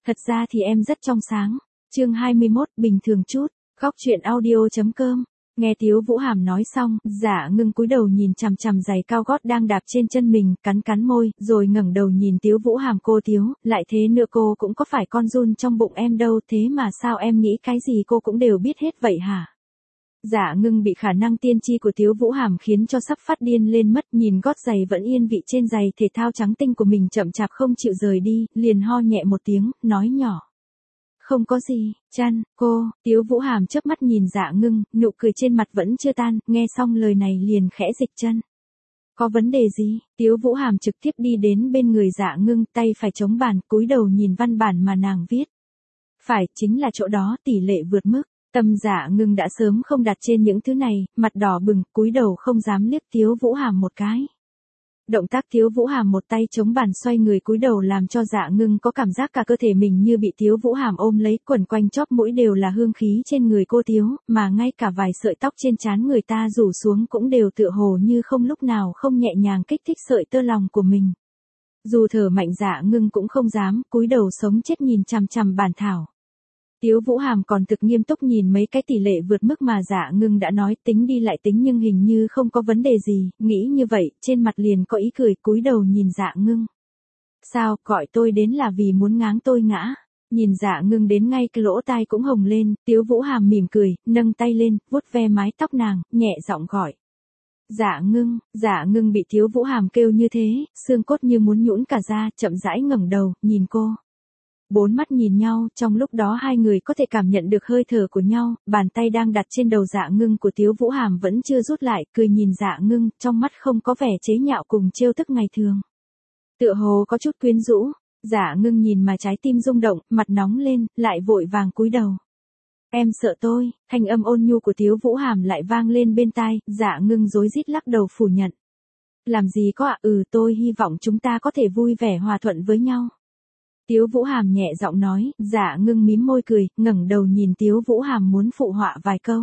Thật ra thì em rất trong sáng. Chương 21, bình thường chút. Góc truyện audio.com. Nghe Tiếu Vũ Hàm nói xong, Dạ Ngưng cúi đầu nhìn chằm chằm giày cao gót đang đạp trên chân mình, cắn cắn môi, rồi ngẩng đầu nhìn Tiếu Vũ Hàm. Cô Tiếu, lại thế nữa cô cũng có phải con giun trong bụng em đâu, thế mà sao em nghĩ cái gì cô cũng đều biết hết vậy hả? Dạ Ngưng bị khả năng tiên tri của Tiếu Vũ Hàm khiến cho sắp phát điên lên mất, nhìn gót giày vẫn yên vị trên giày thể thao trắng tinh của mình chậm chạp không chịu rời đi, liền ho nhẹ một tiếng, nói nhỏ. Không có gì, chăn, cô. Tiếu Vũ Hàm chớp mắt nhìn Dạ Ngưng, nụ cười trên mặt vẫn chưa tan, nghe xong lời này liền khẽ dịch chân. Có vấn đề gì? Tiếu Vũ Hàm trực tiếp đi đến bên người Dạ Ngưng, tay phải chống bàn, cúi đầu nhìn văn bản mà nàng viết. Phải, chính là chỗ đó, tỷ lệ vượt mức. Tâm Dạ Ngưng đã sớm không đặt trên những thứ này, mặt đỏ bừng, cúi đầu không dám liếc Tiếu Vũ Hàm một cái. Động tác Tiếu Vũ Hàm một tay chống bàn xoay người cúi đầu làm cho Dạ Ngưng có cảm giác cả cơ thể mình như bị Tiếu Vũ Hàm ôm lấy, quẩn quanh chóp mũi đều là hương khí trên người cô Tiếu, mà ngay cả vài sợi tóc trên trán người ta rủ xuống cũng đều tựa hồ như không lúc nào không nhẹ nhàng kích thích sợi tơ lòng của mình. Dù thở mạnh Dạ Ngưng cũng không dám, cúi đầu sống chết nhìn chằm chằm bản thảo. Tiếu Vũ Hàm còn thực nghiêm túc nhìn mấy cái tỷ lệ vượt mức mà Dạ Ngưng đã nói, tính đi lại tính nhưng hình như không có vấn đề gì, nghĩ như vậy, trên mặt liền có ý cười, cúi đầu nhìn Dạ Ngưng. Sao, gọi tôi đến là vì muốn ngáng tôi ngã? Nhìn Dạ Ngưng đến ngay cái lỗ tai cũng hồng lên, Tiếu Vũ Hàm mỉm cười, nâng tay lên, vuốt ve mái tóc nàng, nhẹ giọng gọi. Dạ Ngưng bị Tiếu Vũ Hàm kêu như thế, xương cốt như muốn nhũn cả ra, chậm rãi ngẩng đầu, nhìn cô. Bốn mắt nhìn nhau, trong lúc đó hai người có thể cảm nhận được hơi thở của nhau, bàn tay đang đặt trên đầu Dạ Ngưng của Tiếu Vũ Hàm vẫn chưa rút lại, cười nhìn Dạ Ngưng, trong mắt không có vẻ chế nhạo cùng trêu tức ngày thường. Tựa hồ có chút quyến rũ, Dạ Ngưng nhìn mà trái tim rung động, mặt nóng lên, lại vội vàng cúi đầu. Em sợ tôi, thanh âm ôn nhu của Tiếu Vũ Hàm lại vang lên bên tai, Dạ Ngưng rối rít lắc đầu phủ nhận. Làm gì có ạ, tôi hy vọng chúng ta có thể vui vẻ hòa thuận với nhau. Tiếu Vũ Hàm nhẹ giọng nói, Dạ Ngưng mím môi cười, ngẩng đầu nhìn Tiếu Vũ Hàm muốn phụ họa vài câu.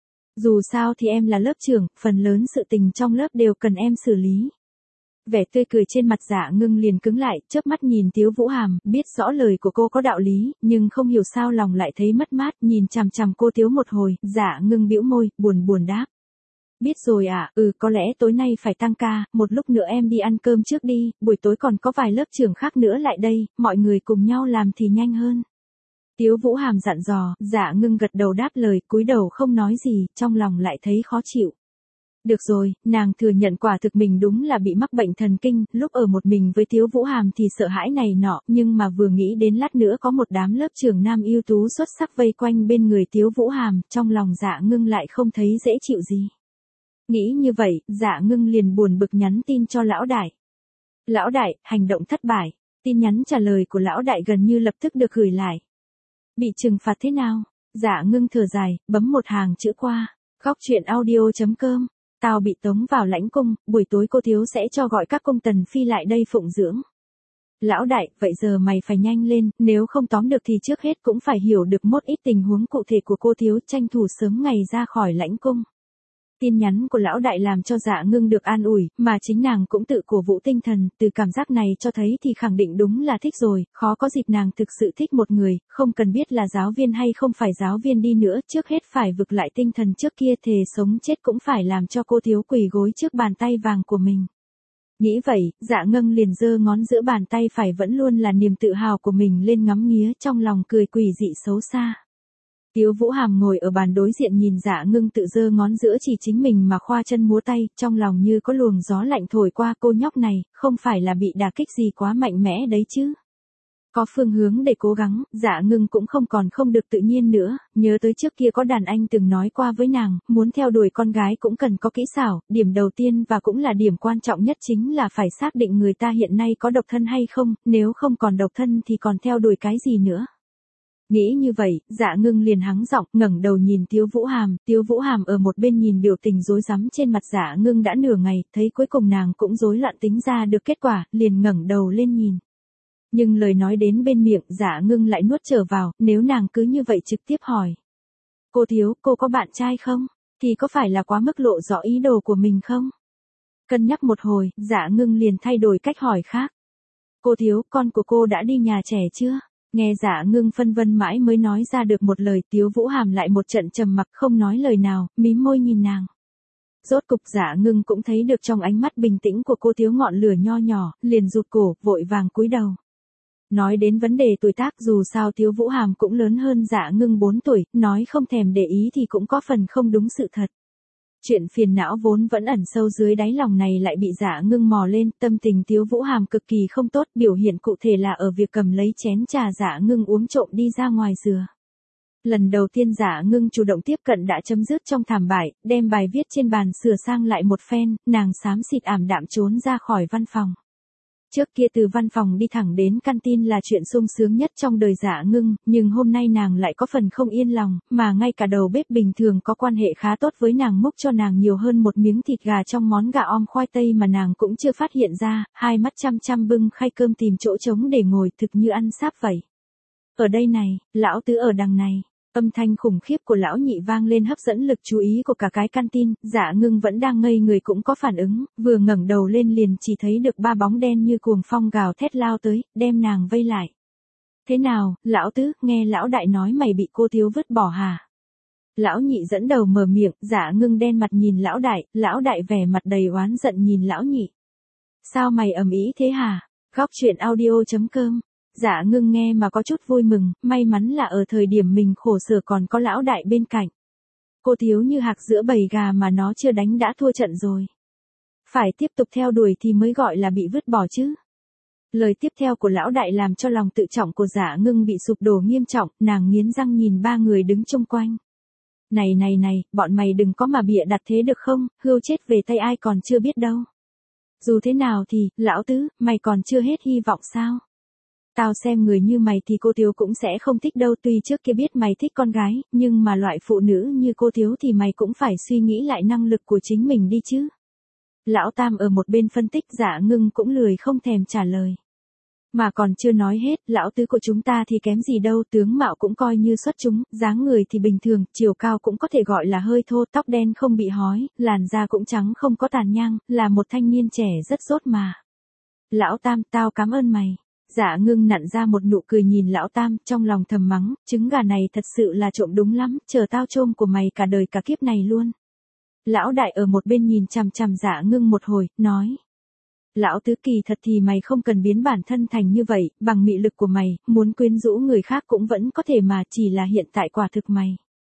Dù sao thì em là lớp trưởng, phần lớn sự tình trong lớp đều cần em xử lý. Vẻ tươi cười trên mặt Dạ Ngưng liền cứng lại, chớp mắt nhìn Tiếu Vũ Hàm, biết rõ lời của cô có đạo lý, nhưng không hiểu sao lòng lại thấy mất mát, nhìn chằm chằm cô Tiếu một hồi, Dạ Ngưng bĩu môi, buồn đáp. Biết rồi ạ, có lẽ tối nay phải tăng ca, một lúc nữa em đi ăn cơm trước đi, buổi tối còn có vài lớp trưởng khác nữa lại đây, mọi người cùng nhau làm thì nhanh hơn. Tiếu Vũ Hàm dặn dò, Dạ Ngưng gật đầu đáp lời, cúi đầu không nói gì, trong lòng lại thấy khó chịu. Được rồi, nàng thừa nhận quả thực mình đúng là bị mắc bệnh thần kinh, lúc ở một mình với Tiếu Vũ Hàm thì sợ hãi này nọ, nhưng mà vừa nghĩ đến lát nữa có một đám lớp trưởng nam ưu tú xuất sắc vây quanh bên người Tiếu Vũ Hàm, trong lòng Dạ Ngưng lại không thấy dễ chịu gì. Nghĩ như vậy, Dạ Ngưng liền buồn bực nhắn tin cho Lão Đại. Lão Đại, hành động thất bại. Tin nhắn trả lời của Lão Đại gần như lập tức được gửi lại. Bị trừng phạt thế nào? Dạ Ngưng thở dài, bấm một hàng chữ qua. Góc truyện audio.com. Tao bị tống vào lãnh cung, buổi tối cô Thiếu sẽ cho gọi các công tần phi lại đây phụng dưỡng. Lão Đại, vậy giờ mày phải nhanh lên, nếu không tóm được thì trước hết cũng phải hiểu được một ít tình huống cụ thể của cô Thiếu, tranh thủ sớm ngày ra khỏi lãnh cung. Tin nhắn của Lão Đại làm cho Dạ Ngưng được an ủi, mà chính nàng cũng tự cổ vũ tinh thần, từ cảm giác này cho thấy thì khẳng định đúng là thích rồi, khó có dịp nàng thực sự thích một người, không cần biết là giáo viên hay không phải giáo viên đi nữa, trước hết phải vực lại tinh thần trước kia, thề sống chết cũng phải làm cho cô Thiếu quỳ gối trước bàn tay vàng của mình. Nghĩ vậy, Dạ Ngưng liền giơ ngón giữa bàn tay phải vẫn luôn là niềm tự hào của mình lên ngắm nghía, trong lòng cười quỷ dị xấu xa. Tiếu Vũ Hàm ngồi ở bàn đối diện nhìn Dạ Ngưng tự giơ ngón giữa chỉ chính mình mà khoa chân múa tay, trong lòng như có luồng gió lạnh thổi qua, cô nhóc này, không phải là bị đả kích gì quá mạnh mẽ đấy chứ. Có phương hướng để cố gắng, Dạ Ngưng cũng không được tự nhiên nữa, nhớ tới trước kia có đàn anh từng nói qua với nàng, muốn theo đuổi con gái cũng cần có kỹ xảo, điểm đầu tiên và cũng là điểm quan trọng nhất chính là phải xác định người ta hiện nay có độc thân hay không, nếu không còn độc thân thì còn theo đuổi cái gì nữa. Nghĩ như vậy, Dạ Ngưng liền hắng giọng, ngẩng đầu nhìn Tiếu Vũ Hàm ở một bên nhìn biểu tình rối rắm trên mặt Dạ Ngưng đã nửa ngày, thấy cuối cùng nàng cũng rối loạn tính ra được kết quả, liền ngẩng đầu lên nhìn. Nhưng lời nói đến bên miệng, Dạ Ngưng lại nuốt trở vào, nếu nàng cứ như vậy trực tiếp hỏi. Cô Thiếu, cô có bạn trai không? Thì có phải là quá mức lộ rõ ý đồ của mình không? Cân nhắc một hồi, Dạ Ngưng liền thay đổi cách hỏi khác. Cô Thiếu, con của cô đã đi nhà trẻ chưa? Nghe Dạ Ngưng phân vân mãi mới nói ra được một lời, Tiếu Vũ Hàm lại một trận trầm mặc không nói lời nào, mím môi nhìn nàng. Rốt cục Dạ Ngưng cũng thấy được trong ánh mắt bình tĩnh của cô thiếu ngọn lửa nho nhỏ, liền rụt cổ, vội vàng cúi đầu. Nói đến vấn đề tuổi tác, dù sao Tiếu Vũ Hàm cũng lớn hơn Dạ Ngưng 4 tuổi, nói không thèm để ý thì cũng có phần không đúng sự thật. Chuyện phiền não vốn vẫn ẩn sâu dưới đáy lòng này lại bị Dạ Ngưng mò lên, tâm tình Tiếu Vũ Hàm cực kỳ không tốt, biểu hiện cụ thể là ở việc cầm lấy chén trà Dạ Ngưng uống trộm đi ra ngoài rửa. Lần đầu tiên Dạ Ngưng chủ động tiếp cận đã chấm dứt trong thảm bại, đem bài viết trên bàn sửa sang lại một phen, nàng xám xịt ảm đạm trốn ra khỏi văn phòng. Trước kia từ văn phòng đi thẳng đến canteen là chuyện sung sướng nhất trong đời Dạ Ngưng, nhưng hôm nay nàng lại có phần không yên lòng, mà ngay cả đầu bếp bình thường có quan hệ khá tốt với nàng múc cho nàng nhiều hơn một miếng thịt gà trong món gà om khoai tây mà nàng cũng chưa phát hiện ra, hai mắt chăm chăm bưng khay cơm tìm chỗ trống để ngồi thực như ăn sáp vậy. Ở đây này, lão tứ ở đằng này. Âm thanh khủng khiếp của lão nhị vang lên hấp dẫn lực chú ý của cả cái canteen, Dạ Ngưng vẫn đang ngây người cũng có phản ứng, vừa ngẩng đầu lên liền chỉ thấy được ba bóng đen như cuồng phong gào thét lao tới, đem nàng vây lại. Thế nào, lão tứ, nghe lão đại nói mày bị cô thiếu vứt bỏ hả? Lão nhị dẫn đầu mở miệng, Dạ Ngưng đen mặt nhìn lão đại vẻ mặt đầy oán giận nhìn lão nhị. Sao mày ầm ĩ thế hả? Góc truyện audio.com. Dạ Ngưng nghe mà có chút vui mừng, may mắn là ở thời điểm mình khổ sở còn có lão đại bên cạnh. Cô thiếu như hạc giữa bầy gà mà nó chưa đánh đã thua trận rồi. Phải tiếp tục theo đuổi thì mới gọi là bị vứt bỏ chứ. Lời tiếp theo của lão đại làm cho lòng tự trọng của Dạ Ngưng bị sụp đổ nghiêm trọng, nàng nghiến răng nhìn ba người đứng chung quanh. Này, bọn mày đừng có mà bịa đặt thế được không, hươu chết về tay ai còn chưa biết đâu. Dù thế nào thì, lão tứ, mày còn chưa hết hy vọng sao? Tao xem người như mày thì cô thiếu cũng sẽ không thích đâu, tuy trước kia biết mày thích con gái, nhưng mà loại phụ nữ như cô thiếu thì mày cũng phải suy nghĩ lại năng lực của chính mình đi chứ. Lão Tam ở một bên phân tích, Dạ Ngưng cũng lười không thèm trả lời. Mà còn chưa nói hết, lão tứ của chúng ta thì kém gì đâu, tướng mạo cũng coi như xuất chúng, dáng người thì bình thường, chiều cao cũng có thể gọi là hơi thô, tóc đen không bị hói, làn da cũng trắng không có tàn nhang, là một thanh niên trẻ rất dốt mà. Lão Tam, tao cảm ơn mày. Dạ Ngưng nặn ra một nụ cười nhìn lão Tam, trong lòng thầm mắng, trứng gà này thật sự là trộm đúng lắm, chờ tao trôm của mày cả đời cả kiếp này luôn. Lão đại ở một bên nhìn chằm chằm Dạ Ngưng một hồi, nói. Lão tứ, kỳ thật thì mày không cần biến bản thân thành như vậy, bằng mị lực của mày, muốn quyến rũ người khác cũng vẫn có thể mà, chỉ là hiện tại quả thực mày.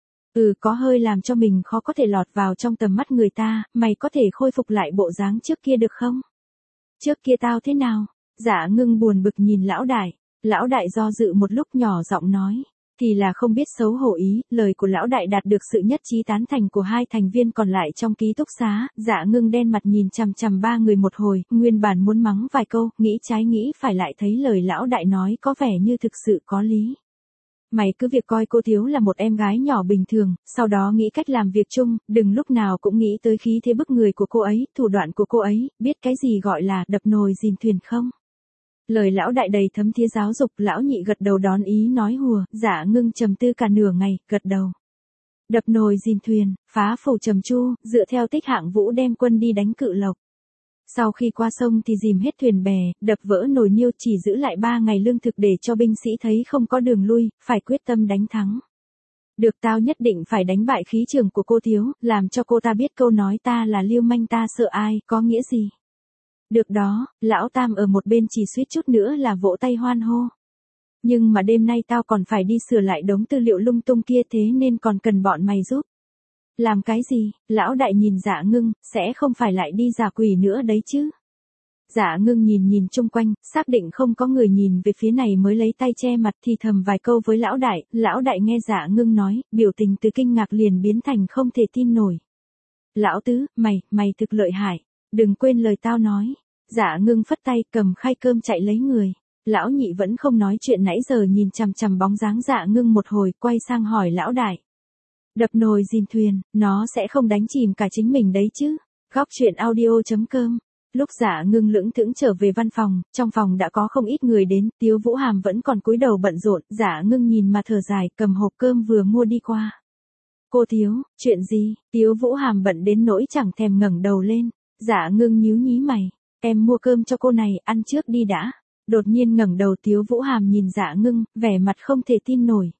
Có hơi làm cho mình khó có thể lọt vào trong tầm mắt người ta, mày có thể khôi phục lại bộ dáng trước kia được không? Trước kia tao thế nào? Dạ Ngưng buồn bực nhìn lão đại do dự một lúc nhỏ giọng nói, thì là không biết xấu hổ ý, lời của lão đại đạt được sự nhất trí tán thành của hai thành viên còn lại trong ký túc xá, Dạ Ngưng đen mặt nhìn chằm chằm ba người một hồi, nguyên bản muốn mắng vài câu, nghĩ trái nghĩ phải lại thấy lời lão đại nói có vẻ như thực sự có lý. Mày cứ việc coi cô thiếu là một em gái nhỏ bình thường, sau đó nghĩ cách làm việc chung, đừng lúc nào cũng nghĩ tới khí thế bức người của cô ấy, thủ đoạn của cô ấy, biết cái gì gọi là đập nồi dìm thuyền không? Lời lão đại đầy thấm thía giáo dục, lão nhị gật đầu đón ý nói hùa, Dạ Ngưng trầm tư cả nửa ngày, gật đầu. Đập nồi dìm thuyền, phá phủ trầm chu, dựa theo tích Hạng Vũ đem quân đi đánh Cự Lộc. Sau khi qua sông thì dìm hết thuyền bè, đập vỡ nồi niêu, chỉ giữ lại 3 ngày lương thực để cho binh sĩ thấy không có đường lui, phải quyết tâm đánh thắng. Được, tao nhất định phải đánh bại khí trường của cô thiếu, làm cho cô ta biết câu nói ta là lưu manh ta sợ ai, có nghĩa gì. Được đó, lão Tam ở một bên chỉ suýt chút nữa là vỗ tay hoan hô. Nhưng mà đêm nay tao còn phải đi sửa lại đống tư liệu lung tung kia, thế nên còn cần bọn mày giúp. Làm cái gì? Lão đại nhìn Dạ Ngưng, sẽ không phải lại đi giả quỷ nữa đấy chứ. Dạ Ngưng nhìn chung quanh, xác định không có người nhìn về phía này mới lấy tay che mặt thì thầm vài câu với lão đại nghe Dạ Ngưng nói, biểu tình từ kinh ngạc liền biến thành không thể tin nổi. Lão tứ, mày thực lợi hại, đừng quên lời tao nói. Dạ Ngưng phất tay cầm khay cơm chạy lấy người. Lão nhị vẫn không nói chuyện nãy giờ nhìn chằm chằm bóng dáng Dạ Ngưng một hồi, quay sang hỏi lão đại. Đập nồi dìm thuyền, nó sẽ không đánh chìm cả chính mình đấy chứ. Góc truyện audio.com. Lúc Dạ Ngưng lững thững trở về văn phòng, trong phòng đã có không ít người đến, Tiếu Vũ Hàm vẫn còn cúi đầu bận rộn, Dạ Ngưng nhìn mà thở dài, cầm hộp cơm vừa mua đi qua. Cô Tiếu, chuyện gì? Tiếu Vũ Hàm bận đến nỗi chẳng thèm ngẩng đầu lên. Dạ Ngưng nhíu nhí mày, em mua cơm cho cô này, ăn trước đi đã. Đột nhiên ngẩng đầu Tiếu Vũ Hàm nhìn Dạ Ngưng, vẻ mặt không thể tin nổi.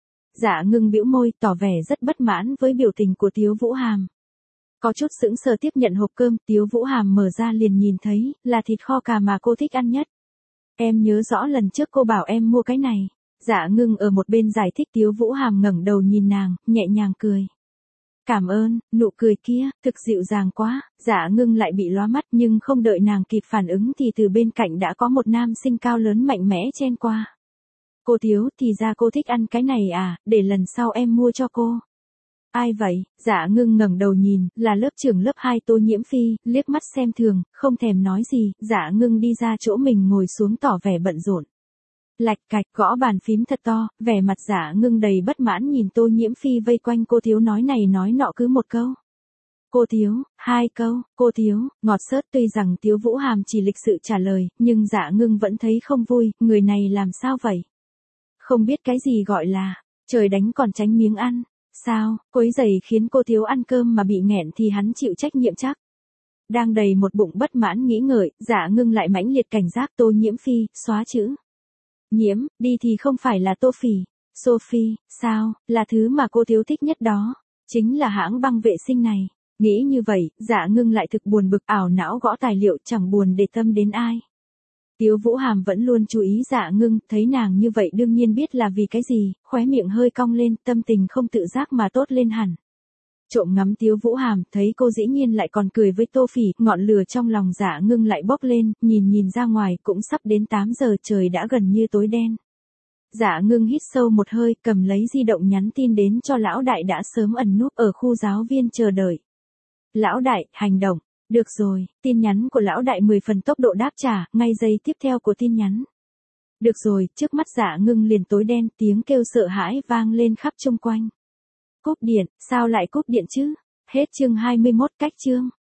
Dạ Ngưng bĩu môi tỏ vẻ rất bất mãn với biểu tình của Tiếu Vũ Hàm. Có chút sững sờ tiếp nhận hộp cơm, Tiếu Vũ Hàm mở ra liền nhìn thấy, là thịt kho cà mà cô thích ăn nhất. Em nhớ rõ lần trước cô bảo em mua cái này. Dạ Ngưng ở một bên giải thích. Tiếu Vũ Hàm ngẩng đầu nhìn nàng, nhẹ nhàng cười. Cảm ơn, nụ cười kia, thực dịu dàng quá. Dạ Ngưng lại bị lóa mắt nhưng không đợi nàng kịp phản ứng thì từ bên cạnh đã có một nam sinh cao lớn mạnh mẽ chen qua. Cô Tiếu, thì ra cô thích ăn cái này à, để lần sau em mua cho cô. Ai vậy? Dạ Ngưng ngẩng đầu nhìn, là lớp trưởng lớp 2 Tô Nhiễm Phi, liếc mắt xem thường, không thèm nói gì. Dạ Ngưng đi ra chỗ mình ngồi xuống tỏ vẻ bận rộn. Lạch cạch gõ bàn phím thật to, vẻ mặt Dạ Ngưng đầy bất mãn nhìn Tô Nhiễm Phi vây quanh cô Tiếu nói này nói nọ cứ một câu. Cô Tiếu, 2 câu, cô Tiếu, ngọt xớt. Tuy rằng Tiếu Vũ Hàm chỉ lịch sự trả lời, nhưng Dạ Ngưng vẫn thấy không vui, người này làm sao vậy? Không biết cái gì gọi là, trời đánh còn tránh miếng ăn. Sao, quấy rầy khiến cô Tiếu ăn cơm mà bị nghẹn thì hắn chịu trách nhiệm chắc. Đang đầy một bụng bất mãn nghĩ ngợi, Dạ Ngưng lại mãnh liệt cảnh giác. Tô Nhiễm Phi, xóa chữ. Nhiễm, đi thì không phải là Tô Phỉ. Sophie, sao, là thứ mà cô Tiếu thích nhất đó. Chính là hãng băng vệ sinh này. Nghĩ như vậy, Dạ Ngưng lại thực buồn bực ảo não gõ tài liệu chẳng buồn để tâm đến ai. Tiếu Vũ Hàm vẫn luôn chú ý Dạ Ngưng, thấy nàng như vậy đương nhiên biết là vì cái gì, khóe miệng hơi cong lên, tâm tình không tự giác mà tốt lên hẳn. Trộm ngắm Tiếu Vũ Hàm, thấy cô dĩ nhiên lại còn cười với Tô Phỉ, ngọn lửa trong lòng Dạ Ngưng lại bốc lên, nhìn ra ngoài cũng sắp đến 8 giờ trời đã gần như tối đen. Dạ Ngưng hít sâu một hơi, cầm lấy di động nhắn tin đến cho lão đại đã sớm ẩn núp ở khu giáo viên chờ đợi. Lão đại, hành động. Được rồi, tin nhắn của lão đại 10 phần tốc độ đáp trả, ngay giây tiếp theo của tin nhắn. Được rồi, trước mắt Dạ Ngưng liền tối đen, tiếng kêu sợ hãi vang lên khắp chung quanh. Cúp điện, sao lại cúp điện chứ? Hết chương 21 cách chương.